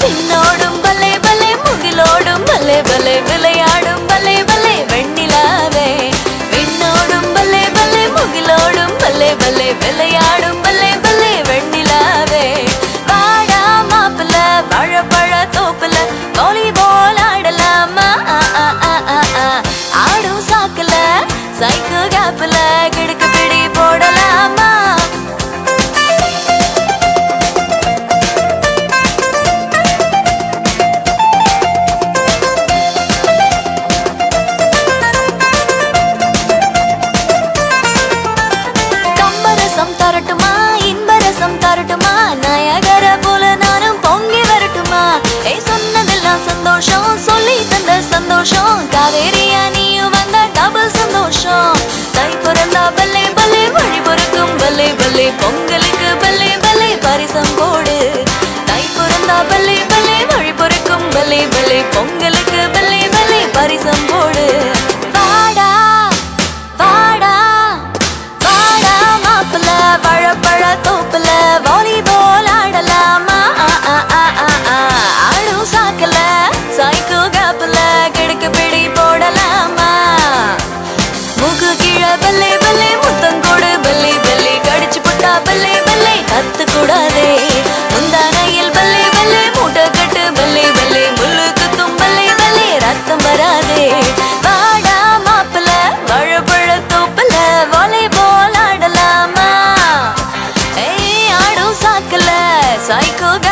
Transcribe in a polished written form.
பின்னோடும் பல்லே பல்லே முகிலோடும் பல்லே பல்லே விளையாடும் பல்லே பல்லே வெண்ணிலாவே விண்ணோடும் பல்லே பல்லே முகிலோடும் பல்லே பல்லே விளையாடும் பல்லே பல்லே வெண்ணிலாவே வாடா மாப்பிள்ள வாழைப்பழ தோப்புல வாலிபால் ஆடலாமா ஆடும் சாக்குல சைக்கிள் கேப்ல கிடுக்கு பிடி போடலாமா கம்பரசம் தரட்டுமா இன்பரசம் தரட்டுமா நாயகர போல நானும் பொங்கி வரட்டுமா சொன்னதெல்லாம் சந்தோஷம் சொல்லி தந்த சந்தோஷம் காவேரியா நீயும் வந்த டபுள் சந்தோஷம் தை பிறந்தா பல்லே பல்லே வழி பொறுக்கும் பல்லே பல்லே பொங்கலுக்கு பல்லே பல்லே பரிசம் போடு தை பிறந்தா பல்லே பல்லே வழி பொறுக்கும் பல்லே பல்லே பொங்கலுக்கு பல்லே பல்லே பரிசம் போடு வாடா வாடா வாடா மாப்பிள்ள வாழைப்பழ தோப்புல வாலிபால் ஆடலாமா ஆடும் சாக்கல சைக்கிள் கேப்ல கிடுக்கு பிடி போடலாமா மூக்கு கீழே பல்லே பல்லே முத்தங்கோடு பல்லே பல்லே கடிச்சு புட்டா பல்லே பல்லே கத்து கூடாதே முந்தானையில் பல்லே பல்லே மூட்டை கட்டு பல்லே பல்லே முள்ளு குத்தும் பல்லே பல்லே ரத்தம் வராதே வாடா மாப்பிள்ள வாழைப்பழ தோப்புல வாலிபால் ஆடலாமா ஆடும் சாக்கல சைக்கிள்